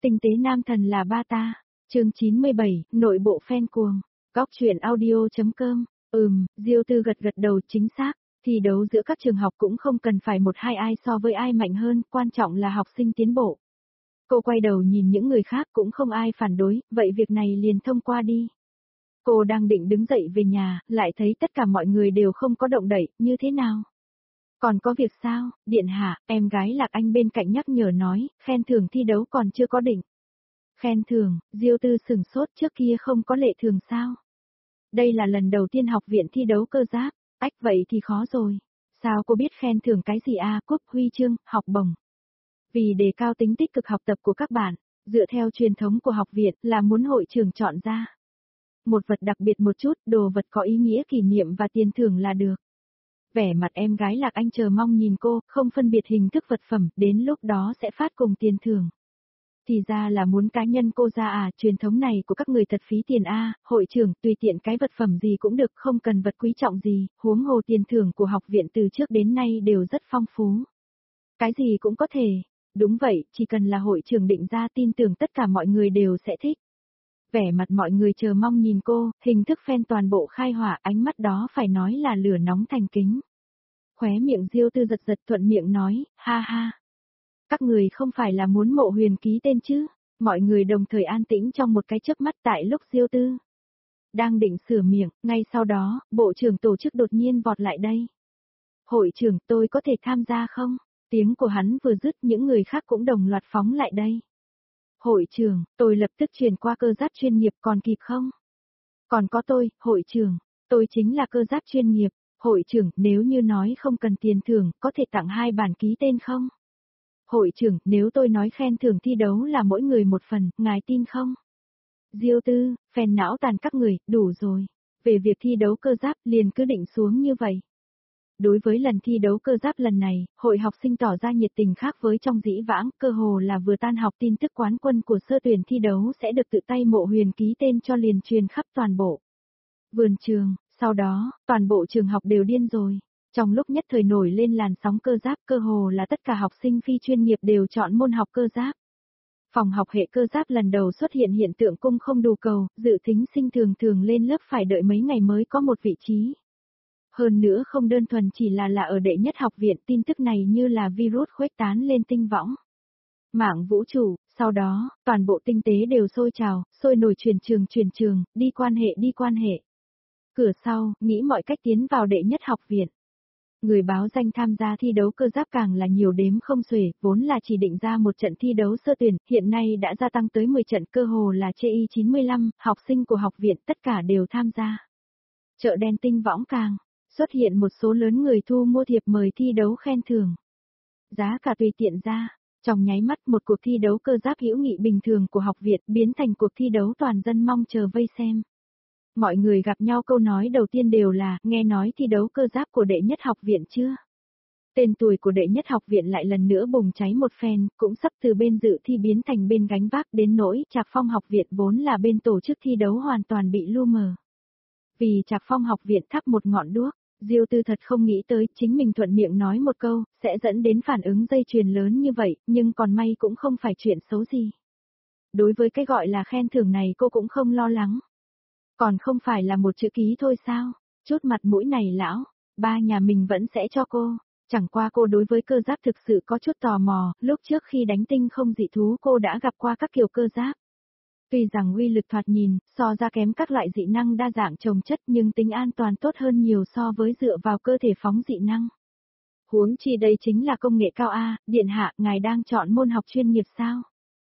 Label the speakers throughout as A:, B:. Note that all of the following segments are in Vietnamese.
A: Tinh tế nam thần là ba ta. Chương 97, nội bộ fan cuồng. Góc truyện audio.com. Diêu Tư gật gật đầu, chính xác. Thi đấu giữa các trường học cũng không cần phải một hai ai so với ai mạnh hơn, quan trọng là học sinh tiến bộ. Cô quay đầu nhìn những người khác cũng không ai phản đối, vậy việc này liền thông qua đi. Cô đang định đứng dậy về nhà, lại thấy tất cả mọi người đều không có động đậy, như thế nào? Còn có việc sao, điện hạ, em gái Lạc Anh bên cạnh nhắc nhở nói, khen thưởng thi đấu còn chưa có định. Khen thưởng, Diêu Tư sửng sốt, trước kia không có lệ thường sao? Đây là lần đầu tiên học viện thi đấu cơ giáp, vậy thì khó rồi. Sao cô biết khen thưởng cái gì à, cúp huy chương, học bổng. Vì đề cao tính tích cực học tập của các bạn, dựa theo truyền thống của học viện là muốn hội trưởng chọn ra. Một vật đặc biệt một chút, đồ vật có ý nghĩa kỷ niệm và tiền thưởng là được. Vẻ mặt em gái Lạc Anh chờ mong nhìn cô, không phân biệt hình thức vật phẩm, đến lúc đó sẽ phát cùng tiền thưởng. Thì ra là muốn cá nhân cô ra à, truyền thống này của các người thật phí tiền a, hội trưởng, tùy tiện cái vật phẩm gì cũng được, không cần vật quý trọng gì, huống hồ tiền thưởng của học viện từ trước đến nay đều rất phong phú. Cái gì cũng có thể, đúng vậy, chỉ cần là hội trưởng định ra, tin tưởng tất cả mọi người đều sẽ thích. Vẻ mặt mọi người chờ mong nhìn cô, hình thức fan toàn bộ khai hỏa, ánh mắt đó phải nói là lửa nóng thành kính. Khóe miệng Diêu Tư giật giật, thuận miệng nói, ha ha. Các người không phải là muốn Mộ Huyền ký tên chứ? Mọi người đồng thời an tĩnh trong một cái chớp mắt, tại lúc Diêu Tư đang định sửa miệng, ngay sau đó, bộ trưởng tổ chức đột nhiên vọt lại đây. Hội trưởng, tôi có thể tham gia không? Tiếng của hắn vừa dứt, những người khác cũng đồng loạt phóng lại đây. Hội trưởng, tôi lập tức chuyển qua cơ giáp chuyên nghiệp, còn kịp không? Còn có tôi, hội trưởng, tôi chính là cơ giáp chuyên nghiệp. Hội trưởng, nếu như nói không cần tiền thưởng, có thể tặng 2 bản ký tên không? Hội trưởng, nếu tôi nói khen thưởng thi đấu là mỗi người một phần, ngài tin không? Diêu Tư, phèn não tàn các người, đủ rồi. Về việc thi đấu cơ giáp liền cứ định xuống như vậy. Đối với lần thi đấu cơ giáp lần này, hội học sinh tỏ ra nhiệt tình khác với trong dĩ vãng, cơ hồ là vừa tan học tin tức quán quân của sơ tuyển thi đấu sẽ được tự tay Mộ Huyền ký tên cho liền truyền khắp toàn bộ vườn trường, sau đó, toàn bộ trường học đều điên rồi. Trong lúc nhất thời nổi lên làn sóng cơ giáp, cơ hồ là tất cả học sinh phi chuyên nghiệp đều chọn môn học cơ giáp. Phòng học hệ cơ giáp lần đầu xuất hiện hiện tượng cung không đủ cầu, dự thính sinh thường thường lên lớp phải đợi mấy ngày mới có một vị trí. Hơn nữa không đơn thuần chỉ là ở đệ nhất học viện, tin tức này như là virus khuếch tán lên tinh võng. Mạng vũ trụ, sau đó, toàn bộ tinh tế đều sôi trào, sôi nổi truyền trường, đi quan hệ. Cửa sau, nghĩ mọi cách tiến vào đệ nhất học viện. Người báo danh tham gia thi đấu cơ giáp càng là nhiều đếm không xuể, vốn là chỉ định ra một trận thi đấu sơ tuyển, hiện nay đã gia tăng tới 10 trận, cơ hồ là CI 95, học sinh của học viện tất cả đều tham gia. Chợ đen tinh võng càng xuất hiện một số lớn người thu mua thiệp mời thi đấu khen thưởng. Giá cả tùy tiện ra, trong nháy mắt một cuộc thi đấu cơ giáp hữu nghị bình thường của học viện biến thành cuộc thi đấu toàn dân mong chờ vây xem. Mọi người gặp nhau câu nói đầu tiên đều là, nghe nói thi đấu cơ giáp của đệ nhất học viện chưa? Tên tuổi của đệ nhất học viện lại lần nữa bùng cháy một phen, cũng sắp từ bên dự thi biến thành bên gánh vác, đến nỗi Trạc Phong học viện vốn là bên tổ chức thi đấu hoàn toàn bị lu mờ. Vì Trạc Phong học viện thắp một ngọn đuốc, Diêu Tư thật không nghĩ tới, chính mình thuận miệng nói một câu, sẽ dẫn đến phản ứng dây chuyền lớn như vậy, nhưng còn may cũng không phải chuyện xấu gì. Đối với cái gọi là khen thưởng này cô cũng không lo lắng. Còn không phải là một chữ ký thôi sao? Chút mặt mũi này lão, ba nhà mình vẫn sẽ cho cô. Chẳng qua cô đối với cơ giáp thực sự có chút tò mò, lúc trước khi đánh tinh không dị thú cô đã gặp qua các kiểu cơ giáp. Tuy rằng uy lực thoạt nhìn, so ra kém các loại dị năng đa dạng chồng chất, nhưng tính an toàn tốt hơn nhiều so với dựa vào cơ thể phóng dị năng. Huống chi đây chính là công nghệ cao A, điện hạ, ngài đang chọn môn học chuyên nghiệp sao?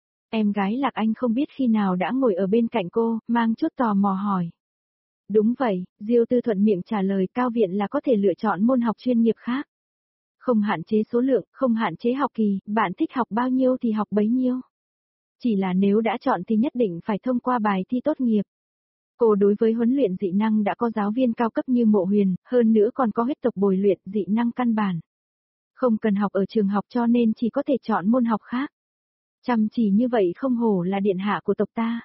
A: Em gái Lạc Anh không biết khi nào đã ngồi ở bên cạnh cô, mang chút tò mò hỏi. Đúng vậy, Diêu Tư thuận miệng trả lời, cao viện là có thể lựa chọn môn học chuyên nghiệp khác. Không hạn chế số lượng, không hạn chế học kỳ, bạn thích học bao nhiêu thì học bấy nhiêu. Chỉ là nếu đã chọn thì nhất định phải thông qua bài thi tốt nghiệp. Cô đối với huấn luyện dị năng đã có giáo viên cao cấp như Mộ Huyền, hơn nữa còn có huyết tộc bồi luyện dị năng căn bản. Không cần học ở trường học cho nên chỉ có thể chọn môn học khác. Chăm chỉ như vậy không hổ là điện hạ của tộc ta.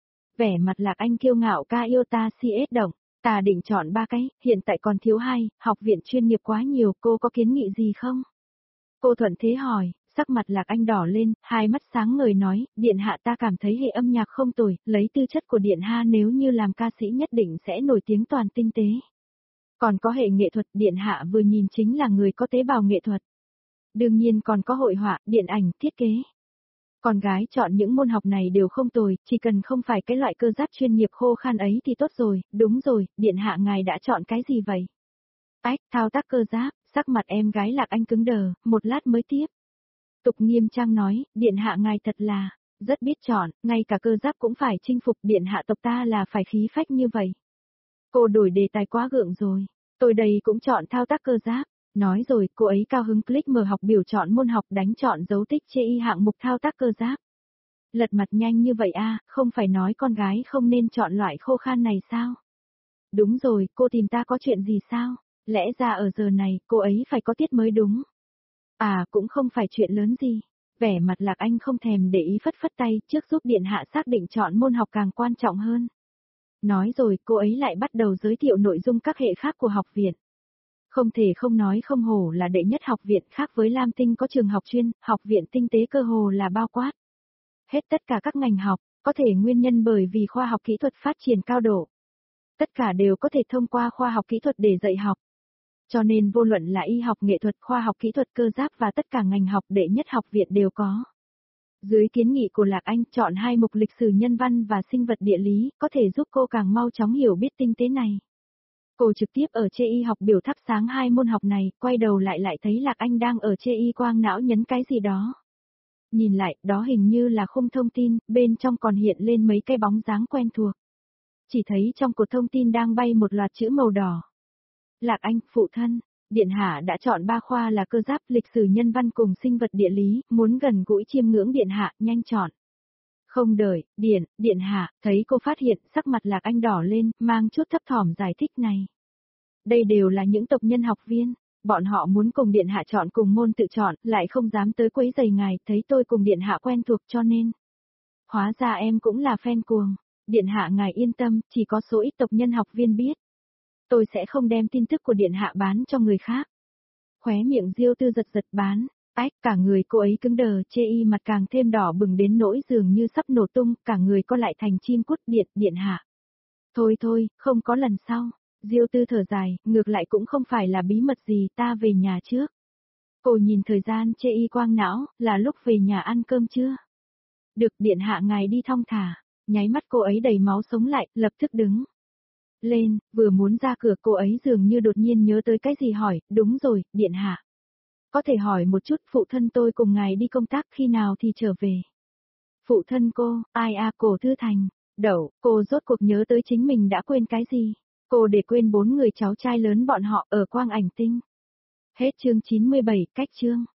A: Vẻ mặt Lạc Anh kiêu ngạo, ca yêu ta CS động, ta định chọn 3 cái, hiện tại còn thiếu 2, học viện chuyên nghiệp quá nhiều, cô có kiến nghị gì không? Cô thuận thế hỏi, sắc mặt Lạc Anh đỏ lên, hai mắt sáng ngời nói, điện hạ ta cảm thấy hệ âm nhạc không tồi, lấy tư chất của điện hạ nếu như làm ca sĩ nhất định sẽ nổi tiếng toàn tinh tế. Còn có hệ nghệ thuật, điện hạ vừa nhìn chính là người có tế bào nghệ thuật. Đương nhiên còn có hội họa, điện ảnh, thiết kế. Con gái chọn những môn học này đều không tồi, chỉ cần không phải cái loại cơ giáp chuyên nghiệp khô khan ấy thì tốt rồi, đúng rồi, điện hạ ngài đã chọn cái gì vậy? Ách, thao tác cơ giáp, sắc mặt em gái Lạc Anh cứng đờ, một lát mới tiếp. Tục Nghiêm trang nói, điện hạ ngài thật là, rất biết chọn, ngay cả cơ giáp cũng phải chinh phục, điện hạ tộc ta là phải khí phách như vậy. Cô đổi đề tài quá gượng rồi, tôi đây cũng chọn thao tác cơ giáp. Nói rồi, cô ấy cao hứng click mở học biểu chọn môn học đánh chọn dấu tích chê y hạng mục thao tác cơ giáp. Lật mặt nhanh như vậy a, không phải nói con gái không nên chọn loại khô khan này sao? Đúng rồi, cô tìm ta có chuyện gì sao? Lẽ ra ở giờ này, cô ấy phải có tiết mới đúng. À, cũng không phải chuyện lớn gì. Vẻ mặt Lạc Anh không thèm để ý phất phất tay, trước giúp điện hạ xác định chọn môn học càng quan trọng hơn. Nói rồi, cô ấy lại bắt đầu giới thiệu nội dung các hệ khác của học viện. Không thể không nói không hổ là đệ nhất học viện, khác với Lam Tinh có trường học chuyên, học viện tinh tế cơ hồ là bao quát. Hết tất cả các ngành học, có thể nguyên nhân bởi vì khoa học kỹ thuật phát triển cao độ. Tất cả đều có thể thông qua khoa học kỹ thuật để dạy học. Cho nên vô luận là y học nghệ thuật, khoa học kỹ thuật cơ giáp và tất cả ngành học đệ nhất học viện đều có. Dưới kiến nghị của Lạc Anh chọn hai mục lịch sử nhân văn và sinh vật địa lý, có thể giúp cô càng mau chóng hiểu biết tinh tế này. Cô trực tiếp ở chê y học biểu thắp sáng hai môn học này, quay đầu lại thấy Lạc Anh đang ở chê y quang não nhấn cái gì đó. Nhìn lại, đó hình như là khung thông tin, bên trong còn hiện lên mấy cái bóng dáng quen thuộc. Chỉ thấy trong cột thông tin đang bay một loạt chữ màu đỏ. Lạc Anh, phụ thân, điện hạ đã chọn 3 khoa là cơ giáp, lịch sử nhân văn cùng sinh vật địa lý, muốn gần gũi chiêm ngưỡng điện hạ, nhanh chọn. Không đợi, điện hạ, thấy cô phát hiện, sắc mặt Lạc Anh đỏ lên, mang chút thấp thỏm giải thích này. Đây đều là những tộc nhân học viên, bọn họ muốn cùng điện hạ chọn cùng môn tự chọn, lại không dám tới quấy rầy ngài, thấy tôi cùng điện hạ quen thuộc cho nên. Hóa ra em cũng là fan cuồng, điện hạ ngài yên tâm, chỉ có số ít tộc nhân học viên biết. Tôi sẽ không đem tin tức của điện hạ bán cho người khác. Khóe miệng Diêu Tư giật giật bán, ách, cả người cô ấy cứng đờ, chê y mặt càng thêm đỏ bừng đến nỗi dường như sắp nổ tung, cả người co lại thành chim cút, điện hạ. Thôi, không có lần sau. Diêu Tư thở dài, ngược lại cũng không phải là bí mật gì, ta về nhà trước. Cô nhìn thời gian chê y quang não, là lúc về nhà ăn cơm chưa? Được, điện hạ ngài đi thong thả. Nháy mắt cô ấy đầy máu sống lại, lập tức đứng lên, vừa muốn ra cửa cô ấy dường như đột nhiên nhớ tới cái gì hỏi, đúng rồi, điện hạ. Có thể hỏi một chút, phụ thân tôi cùng ngài đi công tác khi nào thì trở về. Phụ thân cô, ai à, Cổ Thư Thành, đậu, cô rốt cuộc nhớ tới chính mình đã quên cái gì. Cô để quên 4 người cháu trai lớn bọn họ ở Quang Ảnh Tinh. Hết chương 97, cách chương.